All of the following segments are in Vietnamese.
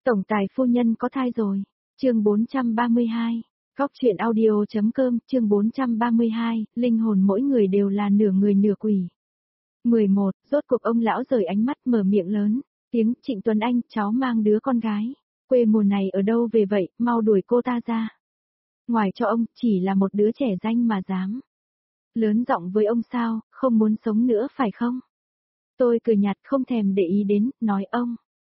Tổng tài phu nhân có thai rồi. Chương 432. Góc truyện audio.com, chương 432, linh hồn mỗi người đều là nửa người nửa quỷ. 11, rốt cuộc ông lão rời ánh mắt mở miệng lớn, tiếng Trịnh Tuấn Anh, cháu mang đứa con gái. Quê mùa này ở đâu về vậy, mau đuổi cô ta ra. Ngoài cho ông, chỉ là một đứa trẻ danh mà dám. Lớn giọng với ông sao, không muốn sống nữa phải không? Tôi cười nhạt không thèm để ý đến, nói ông.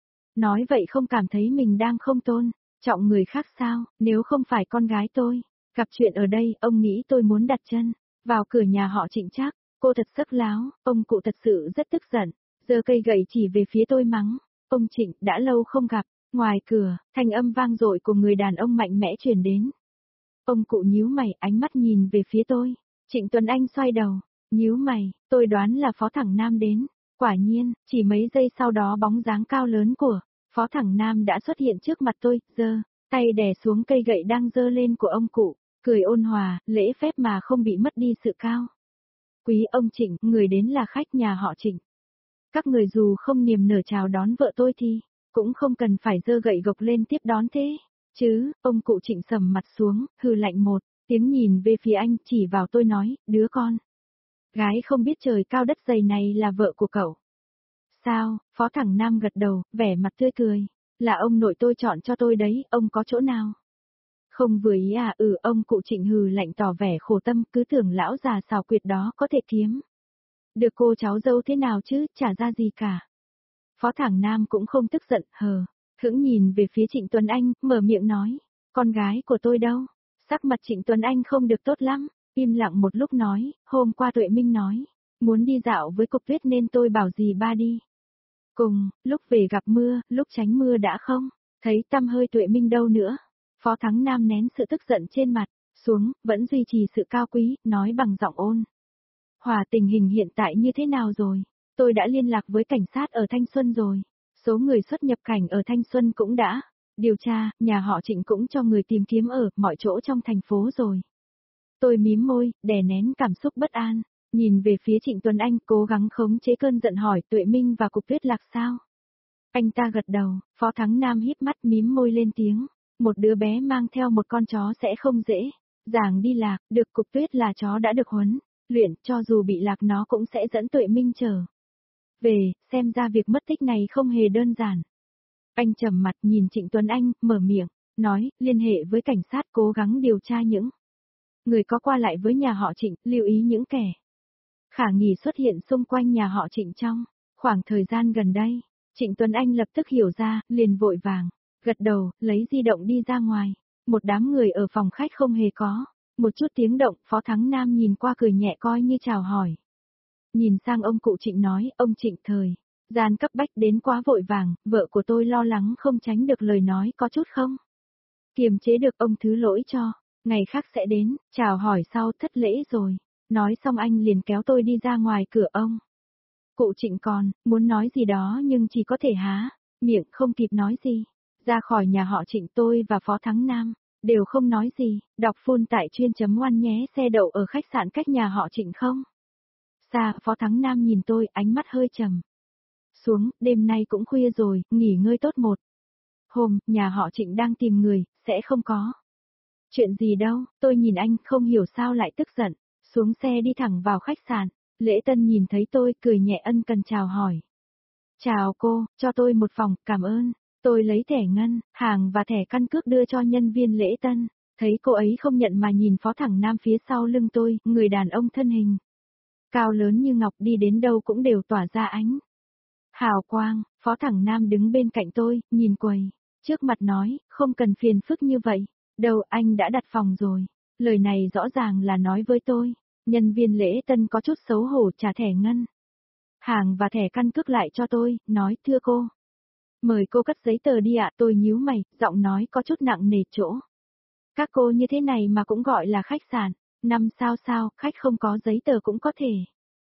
Nói vậy không cảm thấy mình đang không tôn trọng người khác sao, nếu không phải con gái tôi. Gặp chuyện ở đây, ông nghĩ tôi muốn đặt chân vào cửa nhà họ Trịnh chắc, cô thật sắc láo, ông cụ thật sự rất tức giận, giơ cây gậy chỉ về phía tôi mắng. Ông Trịnh, đã lâu không gặp, ngoài cửa, thanh âm vang dội của người đàn ông mạnh mẽ truyền đến. Ông cụ nhíu mày, ánh mắt nhìn về phía tôi. Trịnh Tuấn Anh xoay đầu, nhíu mày, tôi đoán là Phó Thẳng Nam đến. Quả nhiên, chỉ mấy giây sau đó bóng dáng cao lớn của Phó Thẳng Nam đã xuất hiện trước mặt tôi, giơ tay đè xuống cây gậy đang giơ lên của ông cụ, cười ôn hòa, lễ phép mà không bị mất đi sự cao. Quý ông Trịnh, người đến là khách nhà họ Trịnh. Các người dù không niềm nở chào đón vợ tôi thì cũng không cần phải giơ gậy gộc lên tiếp đón thế. Chứ, ông cụ Trịnh sầm mặt xuống, hừ lạnh một tiếng nhìn về phía anh, chỉ vào tôi nói, đứa con gái không biết trời cao đất dày này là vợ của cậu. Sao, Phó Thẳng Nam gật đầu, vẻ mặt tươi cười. Là ông nội tôi chọn cho tôi đấy, ông có chỗ nào? Không vừa ý à? Ông cụ Trịnh hừ lạnh tỏ vẻ khổ tâm, cứ tưởng lão già xào quyệt đó có thể kiếm được cô cháu dâu thế nào chứ, chả ra gì cả. Phó Thẳng Nam cũng không tức giận, hững nhìn về phía Trịnh Tuấn Anh, mở miệng nói, con gái của tôi đâu? Sắc mặt Trịnh Tuấn Anh không được tốt lắm, im lặng một lúc nói, hôm qua Tuệ Minh nói, muốn đi dạo với Cục Tuyết nên tôi bảo dì ba đi. Cùng, lúc về gặp mưa, lúc tránh mưa đã không thấy tăm hơi Tuệ Minh đâu nữa. Phó Thắng Nam nén sự tức giận trên mặt xuống, vẫn duy trì sự cao quý, nói bằng giọng ôn hòa. Tình hình hiện tại như thế nào rồi? Tôi đã liên lạc với cảnh sát ở Thanh Xuân rồi. Số người xuất nhập cảnh ở Thanh Xuân cũng đã điều tra, nhà họ Trịnh cũng cho người tìm kiếm ở mọi chỗ trong thành phố rồi. Tôi mím môi, đè nén cảm xúc bất an. Nhìn về phía Trịnh Tuấn Anh, cố gắng khống chế cơn giận hỏi Tuệ Minh và Cục Tuyết lạc sao? Anh ta gật đầu, Phó Thắng Nam híp mắt mím môi lên tiếng. Một đứa bé mang theo một con chó sẽ không dễ dàng đi lạc, được Cục Tuyết là chó đã được huấn luyện, cho dù bị lạc nó cũng sẽ dẫn Tuệ Minh trở về, xem ra việc mất tích này không hề đơn giản. Anh trầm mặt nhìn Trịnh Tuấn Anh, mở miệng, nói, liên hệ với cảnh sát cố gắng điều tra những người có qua lại với nhà họ Trịnh, lưu ý những kẻ khả nghi xuất hiện xung quanh nhà họ Trịnh trong khoảng thời gian gần đây. Trịnh Tuấn Anh lập tức hiểu ra, liền vội vàng gật đầu, lấy di động đi ra ngoài. Một đám người ở phòng khách không hề có một chút tiếng động. Phó Thắng Nam nhìn qua cười nhẹ coi như chào hỏi. Nhìn sang ông cụ Trịnh nói, ông Trịnh thời gian cấp bách đến quá vội vàng, vợ của tôi lo lắng không tránh được lời nói có chút không kiềm chế được, ông thứ lỗi cho, ngày khác sẽ đến, chào hỏi sau thất lễ rồi. Nói xong anh liền kéo tôi đi ra ngoài cửa. Ông cụ Trịnh còn muốn nói gì đó nhưng chỉ có thể há miệng không kịp nói gì. Ra khỏi nhà họ Trịnh, tôi và Phó Thắng Nam đều không nói gì. Đọc full tại chuyên.one nhé. Xe đậu ở khách sạn cách nhà họ Trịnh không xa. Phó Thắng Nam nhìn tôi, ánh mắt hơi trầm xuống. Đêm nay cũng khuya rồi, nghỉ ngơi tốt một hôm. Nhà họ Trịnh đang tìm người, sẽ không có chuyện gì đâu. Tôi nhìn anh, không hiểu sao lại tức giận. Xuống xe đi thẳng vào khách sạn. Lễ Tân nhìn thấy tôi, cười nhẹ ân cần chào hỏi. Chào cô, cho tôi một phòng, cảm ơn. Tôi lấy thẻ ngân hàng và thẻ căn cước đưa cho nhân viên Lễ Tân. Thấy cô ấy không nhận mà nhìn Phó Thẳng Nam phía sau lưng tôi, người đàn ông thân hình cao lớn như ngọc đi đến đâu cũng đều tỏa ra ánh hào quang. Phó Thẳng Nam đứng bên cạnh tôi, nhìn quầy trước mặt nói, không cần phiền phức như vậy. Đâu, anh đã đặt phòng rồi. Lời này rõ ràng là nói với tôi. Nhân viên Lễ Tân có chút xấu hổ trả thẻ ngân hàng và thẻ căn cước lại cho tôi, nói, thưa cô, mời cô cất giấy tờ đi ạ. Tôi nhíu mày, giọng nói có chút nặng nề chỗ. Các cô như thế này mà cũng gọi là khách sạn 5 sao sao, khách không có giấy tờ cũng có thể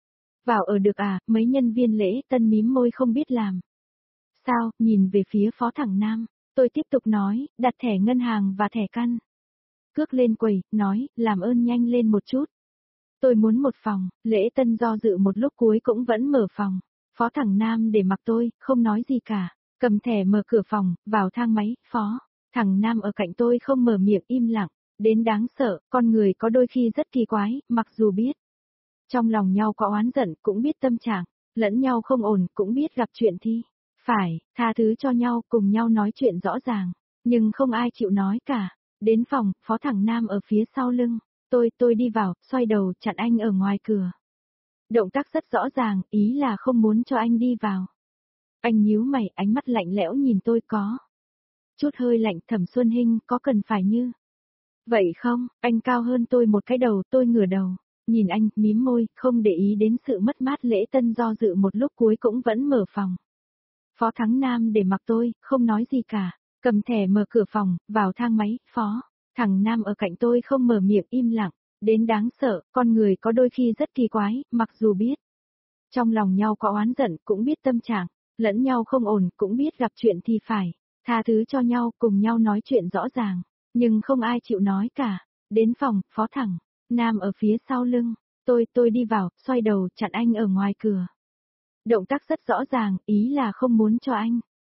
vào ở được à? Mấy nhân viên Lễ Tân mím môi không biết làm sao, nhìn về phía Phó Thẳng Nam. Tôi tiếp tục nói, đặt thẻ ngân hàng và thẻ căn cước lên quầy, nói, làm ơn nhanh lên một chút. Tôi muốn một phòng. Lễ Tân do dự một lúc cuối cũng vẫn mở phòng. Phó Thẳng Nam để mặc tôi, không nói gì cả. cầm thẻ mở cửa phòng, vào thang máy, phó. Thằng nam ở cạnh tôi không mở miệng im lặng, đến đáng sợ, con người có đôi khi rất kỳ quái, mặc dù biết. Trong lòng nhau có oán giận, cũng biết tâm trạng, lẫn nhau không ổn, cũng biết gặp chuyện thì phải, tha thứ cho nhau, cùng nhau nói chuyện rõ ràng, nhưng không ai chịu nói cả. Đến phòng, phó thằng nam ở phía sau lưng, tôi đi vào, xoay đầu chặn anh ở ngoài cửa. Động tác rất rõ ràng, ý là không muốn cho anh đi vào. Anh nhíu mày, ánh mắt lạnh lẽo nhìn tôi có chút hơi lạnh. Thẩm Xuân Hinh, có cần phải như vậy không? Anh cao hơn tôi một cái đầu, tôi ngửa đầu, nhìn anh, mím môi, không để ý đến sự mất mát. Lễ Tân do dự một lúc cuối cũng vẫn mở phòng. Phó Thắng Nam để mặc tôi, không nói gì cả, cầm thẻ mở cửa phòng, vào thang máy, phó. Thằng Nam ở cạnh tôi không mở miệng, im lặng, đến đáng sợ, con người có đôi khi rất kỳ quái, mặc dù biết. Trong lòng nhau có oán giận, cũng biết tâm trạng, lẫn nhau không ổn, cũng biết gặp chuyện thì phải tha thứ cho nhau, cùng nhau nói chuyện rõ ràng, nhưng không ai chịu nói cả. Đến phòng, phó thẳng, Nam ở phía sau lưng, tôi đi vào, xoay đầu chặn anh ở ngoài cửa. Động tác rất rõ ràng, ý là không muốn cho anh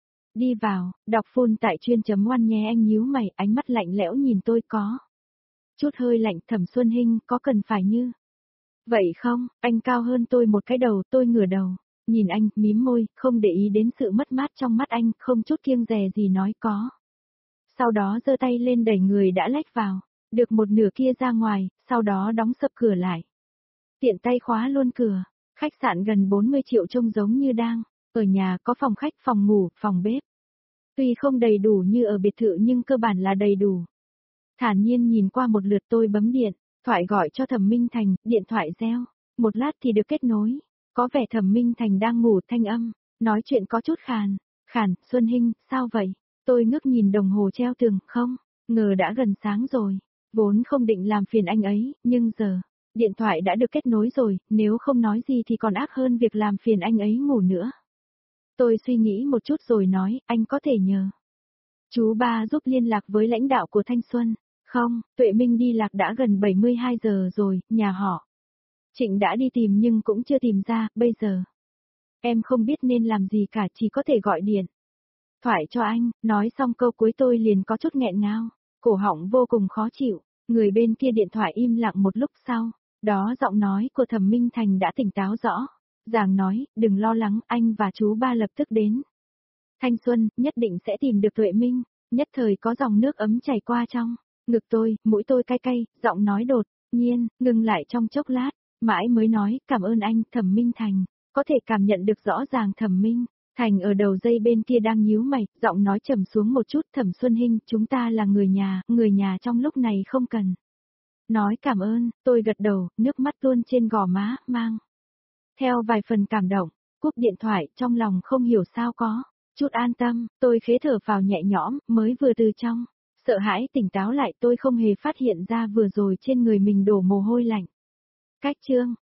đi vào. Đọc full tại chuyên.one nhé. Anh nhíu mày, ánh mắt lạnh lẽo nhìn tôi có chút hơi lạnh. Thẩm Xuân Hinh, có cần phải như vậy không? Anh cao hơn tôi một cái đầu, tôi ngửa đầu, nhìn anh, mím môi, không để ý đến sự mất mát trong mắt anh, không chút kiêng dè gì nói có. Sau đó giơ tay lên đẩy người đã lách vào, được một nửa kia ra ngoài, sau đó đóng sập cửa lại. Tiện tay khóa luôn cửa. Khách sạn gần 40 triệu trông giống như đang ở nhà, có phòng khách, phòng ngủ, phòng bếp. Tuy không đầy đủ như ở biệt thự nhưng cơ bản là đầy đủ. Thản nhiên nhìn qua một lượt, tôi bấm điện thoại gọi cho Thẩm Minh Thành. Điện thoại reo, một lát thì được kết nối. Có vẻ Thẩm Minh Thành đang ngủ, thanh âm nói chuyện có chút khàn. Xuân Hinh, sao vậy? Tôi ngước nhìn đồng hồ treo tường, không ngờ đã gần sáng rồi. Vốn không định làm phiền anh ấy, nhưng giờ điện thoại đã được kết nối rồi, nếu không nói gì thì còn ác hơn việc làm phiền anh ấy ngủ nữa. Tôi suy nghĩ một chút rồi nói, anh có thể nhờ chú ba giúp liên lạc với lãnh đạo của Thanh Xuân. Không, Tuệ Minh đi lạc đã gần 72 giờ rồi, nhà họ Trịnh đã đi tìm nhưng cũng chưa tìm ra, bây giờ em không biết nên làm gì cả, chỉ có thể gọi điện thoại cho anh. Nói xong câu cuối tôi liền có chút nghẹn ngào, cổ họng vô cùng khó chịu. Người bên kia điện thoại im lặng một lúc sau, đó giọng nói của Thẩm Minh Thành đã tỉnh táo rõ ràng nói, đừng lo lắng, anh và chú ba lập tức đến Thanh Xuân, nhất định sẽ tìm được Tuệ Minh. Nhất thời có dòng nước ấm chảy qua trong ngực tôi, mũi tôi cay cay, giọng nói đột nhiên ngừng lại trong chốc lát, mãi mới nói, cảm ơn anh. Thẩm Minh Thành có thể cảm nhận được rõ ràng Thẩm Minh Thành ở đầu dây bên kia đang nhíu mày, giọng nói trầm xuống một chút. Thẩm Xuân Hinh, chúng ta là người nhà trong lúc này không cần nói cảm ơn. Tôi gật đầu, nước mắt tuôn trên gò má, mang theo vài phần cảm động. Cúp điện thoại, trong lòng không hiểu sao có chút an tâm. Tôi khế thở vào nhẹ nhõm, mới vừa từ trong sợ hãi tỉnh táo lại, tôi không hề phát hiện ra vừa rồi trên người mình đổ mồ hôi lạnh. Cách chương